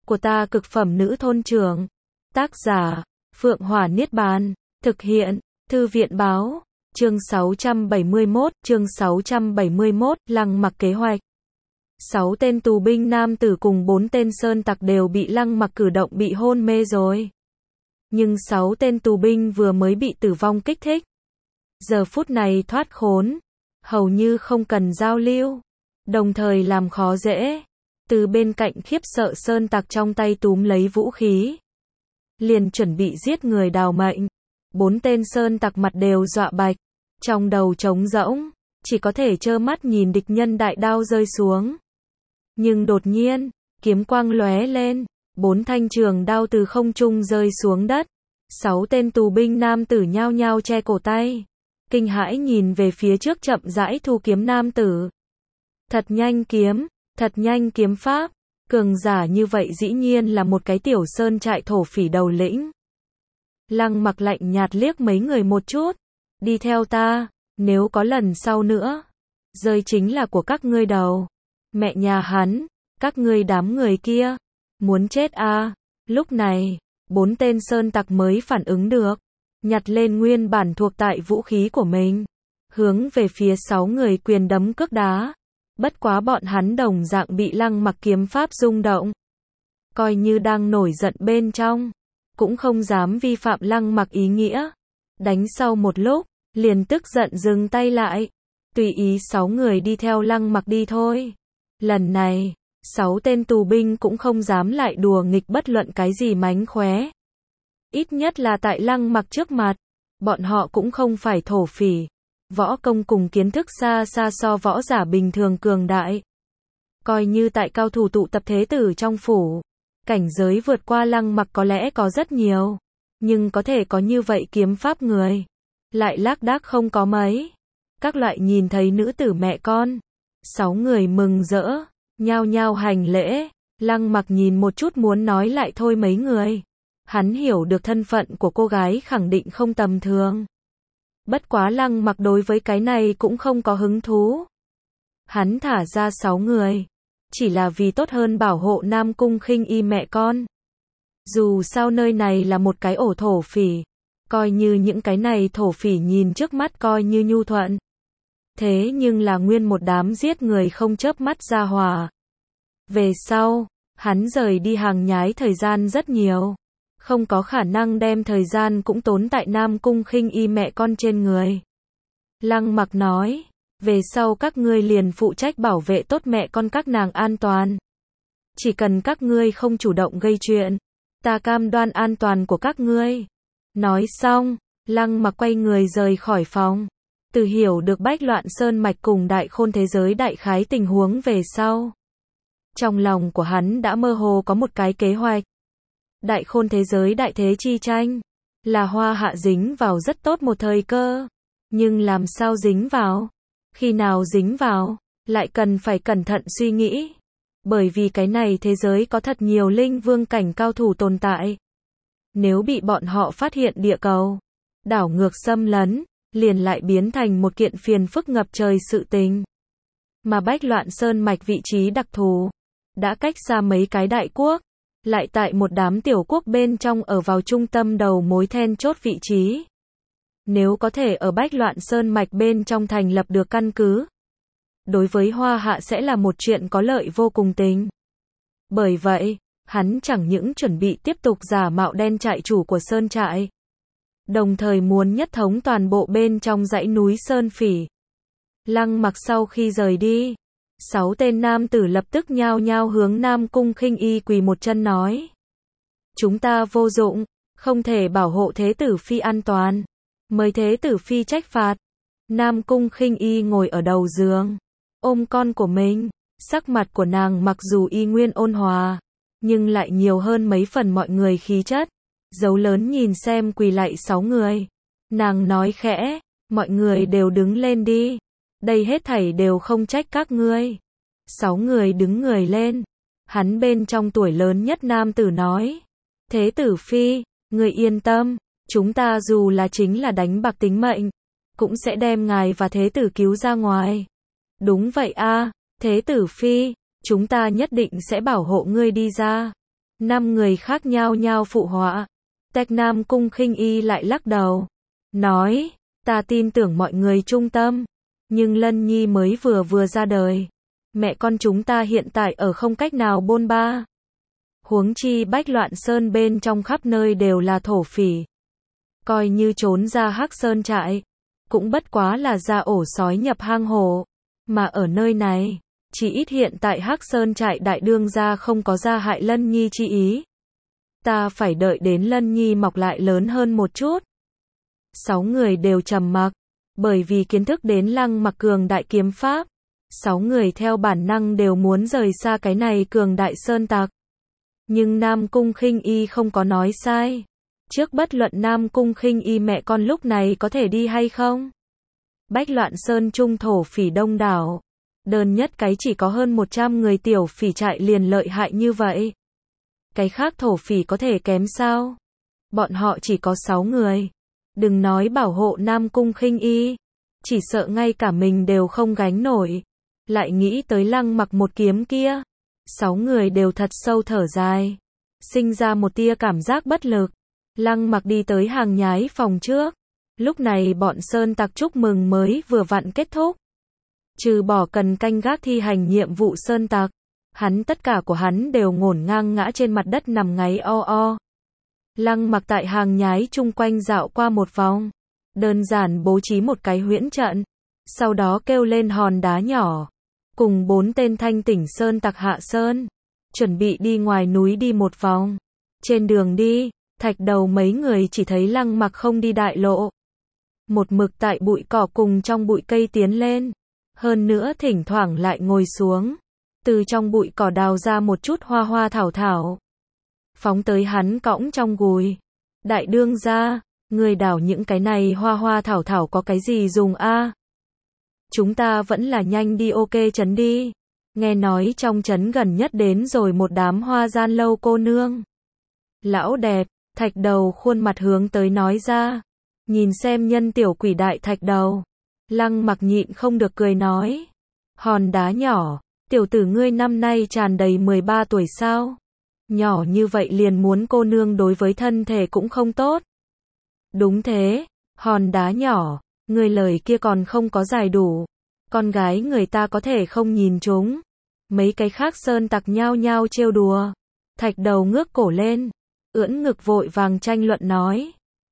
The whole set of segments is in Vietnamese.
của ta cực phẩm nữ thôn trưởng. Tác giả, Phượng Hỏa Niết Bàn. Thực hiện, Thư viện Báo. Chương 671, Lăng Mặc kế hoạch. 6 tên tù binh nam tử cùng 4 tên sơn tặc đều bị Lăng Mặc cử động bị hôn mê rồi. Nhưng 6 tên tù binh vừa mới bị tử vong kích thích. Giờ phút này thoát khốn, hầu như không cần giao lưu, đồng thời làm khó dễ. Từ bên cạnh khiếp sợ sơn tặc trong tay túm lấy vũ khí, liền chuẩn bị giết người đào mệnh. 4 tên sơn tặc mặt đều dọa bạch, trong đầu trống rỗng, chỉ có thể trơ mắt nhìn địch nhân đại đao rơi xuống. Nhưng đột nhiên, kiếm quang lóe lên, 4 thanh trường đao từ không trung rơi xuống đất. 6 tên tù binh nam tử nhao nhao che cổ tay, kinh hãi nhìn về phía trước chậm rãi thu kiếm nam tử. Thật nhanh kiếm pháp, cường giả như vậy dĩ nhiên là một cái tiểu sơn trại thổ phỉ đầu lĩnh. Lăng Mặc lạnh nhạt liếc mấy người một chút, đi theo ta, nếu có lần sau nữa, rơi chính là của các ngươi đầu. Mẹ nhà hắn, các ngươi đám người kia, muốn chết à? Lúc này, 4 tên sơn tặc mới phản ứng được, nhặt lên nguyên bản thuộc tại vũ khí của mình, hướng về phía 6 người quyền đấm cước đá. Bất quá bọn hắn đồng dạng bị Lăng Mặc kiếm pháp rung động, coi như đang nổi giận bên trong, cũng không dám vi phạm Lăng Mặc ý nghĩa. Đánh sau một lúc, liền tức giận dừng tay lại, tùy ý 6 người đi theo Lăng Mặc đi thôi. Lần này, 6 tên tù binh cũng không dám lại đùa nghịch bất luận cái gì mánh khóe. Ít nhất là tại Lăng Mặc trước mặt, bọn họ cũng không phải thổ phỉ, võ công cùng kiến thức xa xa so võ giả bình thường cường đại. Coi như tại cao thủ tụ tập thế tử trong phủ, cảnh giới vượt qua Lăng Mặc có lẽ có rất nhiều, nhưng có thể có như vậy kiếm pháp người, lại lác đác không có mấy. Các loại nhìn thấy nữ tử mẹ con, 6 người mừng rỡ, nhao nhao hành lễ. Lăng Mặc nhìn một chút muốn nói lại thôi mấy người. Hắn hiểu được thân phận của cô gái khẳng định không tầm thường. Bất quá Lăng Mặc đối với cái này cũng không có hứng thú. Hắn thả ra 6 người, chỉ là vì tốt hơn bảo hộ Nam Cung Khinh Y mẹ con. Dù sao nơi này là một cái ổ thổ phỉ, coi như những cái này thổ phỉ nhìn trước mắt coi như nhu thuận, thế nhưng là nguyên một đám giết người không chớp mắt ra hỏa. Về sau, hắn rời đi hàng nhái thời gian rất nhiều, không có khả năng đem thời gian cũng tốn tại Nam Cung Khinh Y mẹ con trên người. Lăng Mặc nói, về sau các ngươi liền phụ trách bảo vệ tốt mẹ con các nàng an toàn. Chỉ cần các ngươi không chủ động gây chuyện, ta cam đoan an toàn của các ngươi. Nói xong, Lăng Mặc quay người rời khỏi phòng. Từ hiểu được Bách Loạn Sơn Mạch cùng Đại Khôn thế giới đại khái tình huống về sau, trong lòng của hắn đã mơ hồ có một cái kế hoạch. Đại Khôn thế giới đại thế chi tranh, là Hoa Hạ dính vào rất tốt một thời cơ. Nhưng làm sao dính vào? Khi nào dính vào? Lại cần phải cẩn thận suy nghĩ. Bởi vì cái này thế giới có thật nhiều linh vương cảnh cao thủ tồn tại. Nếu bị bọn họ phát hiện địa cầu, đảo ngược xâm lấn, liền lại biến thành một kiện phiền phức ngập trời sự tình. Mà Bách Loạn Sơn Mạch vị trí đặc thù, đã cách xa mấy cái đại quốc, lại tại một đám tiểu quốc bên trong ở vào trung tâm đầu mối then chốt vị trí. Nếu có thể ở Bách Loạn Sơn Mạch bên trong thành lập được căn cứ, đối với Hoa Hạ sẽ là một chuyện có lợi vô cùng tình. Bởi vậy, hắn chẳng những chuẩn bị tiếp tục giả mạo đen trại chủ của Sơn trại, đồng thời muốn nhất thống toàn bộ bên trong dãy núi Sơn Phỉ. Lăng Mặc sau khi rời đi, 6 tên nam tử lập tức nhao nhao hướng Nam Cung Khinh Y quỳ một chân nói: chúng ta vô dụng, không thể bảo hộ thế tử phi an toàn, mời thế tử phi trách phạt. Nam Cung Khinh Y ngồi ở đầu giường, ôm con của mình, sắc mặt của nàng mặc dù y nguyên ôn hòa, nhưng lại nhiều hơn mấy phần mọi người khí chất. Dấu lớn nhìn xem quỳ lạy 6 người, nàng nói khẽ: mọi người đều đứng lên đi, đây hết thảy đều không trách các ngươi. 6 người đứng người lên. Hắn bên trong tuổi lớn nhất nam tử nói: thế tử phi, người yên tâm, chúng ta dù là chính là đánh bạc tính mệnh, cũng sẽ đem ngài và thế tử cứu ra ngoài. Đúng vậy a, thế tử phi, chúng ta nhất định sẽ bảo hộ ngươi đi ra. 5 người khác nhao nhao phụ họa. Tech Nam Cung Khinh Y lại lắc đầu. Nói, ta tin tưởng mọi người trung tâm. Nhưng Lân Nhi mới vừa ra đời. Mẹ con chúng ta hiện tại ở không cách nào bôn ba. Huống chi Bách Loạn Sơn bên trong khắp nơi đều là thổ phỉ. Coi như trốn ra Hắc Sơn trại, cũng bất quá là ra ổ sói nhập hang hổ. Mà ở nơi này, chỉ ít hiện tại Hắc Sơn trại đại đương gia không có ra hại Lân Nhi chi ý. Ta phải đợi đến Lân Nhi mọc lại lớn hơn một chút. 6 người đều trầm mặc, bởi vì kiến thức đến Lăng Mặc cường đại kiếm pháp. 6 người theo bản năng đều muốn rời xa cái này cường đại sơn tặc. Nhưng Nam Cung Khinh Y không có nói sai. Trước bất luận Nam Cung Khinh Y mẹ con lúc này có thể đi hay không. Bách Loạn Sơn trung thổ phỉ đông đảo. Đơn nhất cái chỉ có hơn 100 người tiểu phỉ trại liền lợi hại như vậy. Cái khác thổ phỉ có thể kém sao? Bọn họ chỉ có 6 người. Đừng nói bảo hộ Nam Cung Khinh Y. Chỉ sợ ngay cả mình đều không gánh nổi. Lại nghĩ tới Lăng Mặc một kiếm kia. 6 người đều thật sâu thở dài. Sinh ra một tia cảm giác bất lực. Lăng Mặc đi tới hàng nhái phòng trước. Lúc này bọn sơn tặc chúc mừng mới vừa vặn kết thúc. Trừ bỏ cần canh gác thi hành nhiệm vụ sơn tặc, tất cả của hắn đều ngổn ngang ngã trên mặt đất nằm ngáy o o. Lăng Mặc tại hàng nhái chung quanh dạo qua một vòng, đơn giản bố trí một cái huyễn trận, sau đó kêu lên hòn đá nhỏ, cùng 4 tên thanh tỉnh sơn tặc hạ sơn, chuẩn bị đi ngoài núi đi một vòng. Trên đường đi, Thạch Đầu mấy người chỉ thấy Lăng Mặc không đi đại lộ, một mực tại bụi cỏ cùng trong bụi cây tiến lên, hơn nữa thỉnh thoảng lại ngồi xuống, từ trong bụi cỏ đào ra một chút hoa hoa thảo thảo, phóng tới hắn cõng trong gùi. Đại đương gia, người đào những cái này hoa hoa thảo thảo có cái gì dùng a? Chúng ta vẫn là nhanh đi OK trấn đi. Nghe nói trong trấn gần nhất đến rồi một đám hoa gian lâu cô nương. Lão đẹp, Thạch Đầu khuôn mặt hướng tới nói ra. Nhìn xem nhân tiểu quỷ đại Thạch Đầu. Lăng Mặc nhịn không được cười nói. Hòn đá nhỏ, tiểu tử ngươi năm nay tràn đầy 13 tuổi sao? Nhỏ như vậy liền muốn cô nương đối với thân thể cũng không tốt. Đúng thế, hòn đá nhỏ, người lời kia còn không có giải đủ. Con gái người ta có thể không nhìn chúng. Mấy cái khác sơn tặc nhao nhao trêu đùa. Thạch Đầu ngước cổ lên, ưỡn ngực vội vàng tranh luận nói.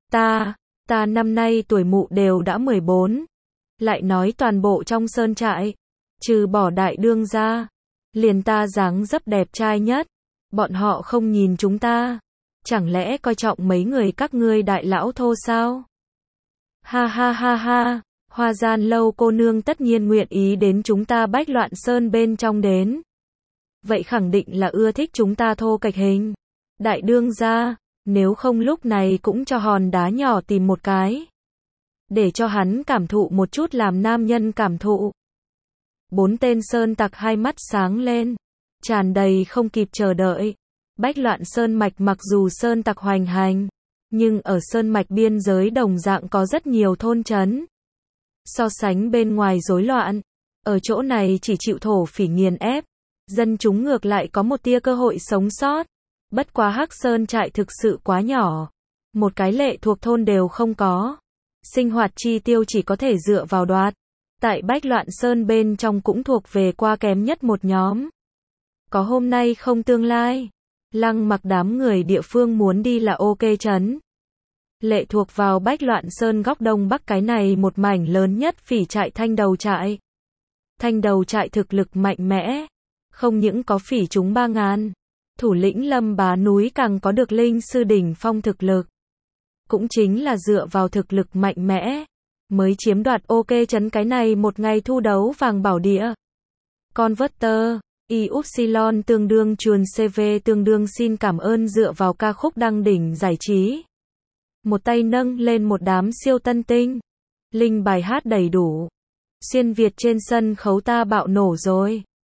Ta năm nay tuổi mụ đều đã 14. Lại nói toàn bộ trong sơn trại, trừ bỏ đại đương ra, liền ta dáng dấp đẹp trai nhất. Bọn họ không nhìn chúng ta. Chẳng lẽ coi trọng mấy người các ngươi đại lão thô sao? Ha ha ha ha, hoa gian lâu cô nương tất nhiên nguyện ý đến chúng ta Bách Loạn Sơn bên trong đến. Vậy khẳng định là ưa thích chúng ta thô kệch hình. Đại đương gia, nếu không lúc này cũng cho hòn đá nhỏ tìm một cái. Để cho hắn cảm thụ một chút làm nam nhân cảm thụ. 4 tên sơn tặc hai mắt sáng lên, tràn đầy không kịp chờ đợi. Bách Loạn Sơn mạch mặc dù sơn tặc hoành hành, nhưng ở sơn mạch biên giới đồng dạng có rất nhiều thôn trấn. So sánh bên ngoài rối loạn, ở chỗ này chỉ chịu thổ phỉ nghiền ép, dân chúng ngược lại có một tia cơ hội sống sót. Bất quá Hắc Sơn trại thực sự quá nhỏ, một cái lệ thuộc thôn đều không có. Sinh hoạt chi tiêu chỉ có thể dựa vào đoạt. Tại Bách Loạn Sơn bên trong cũng thuộc về qua kém nhất một nhóm. Có hôm nay không tương lai. Lăng Mặc đám người địa phương muốn đi là OK trấn. Lệ thuộc vào Bách Loạn Sơn góc đông bắc cái này một mảnh lớn nhất phỉ trại Thanh Đầu trại. Thanh Đầu trại thực lực mạnh mẽ, không những có phỉ chúng 3000, thủ lĩnh Lâm Bá núi càng có được linh sư đỉnh phong thực lực. Cũng chính là dựa vào thực lực mạnh mẽ, mới chiếm đoạt OK trấn cái này một ngày thu đấu vàng bảo địa. Converter, Y-Upsilon tương đương chuồn CV tương đương xin cảm ơn dựa vào ca khúc đăng đỉnh giải trí. Một tay nâng lên một đám siêu tân tinh. Linh bài hát đầy đủ. Xuyên Việt trên sân khấu ta bạo nổ rồi.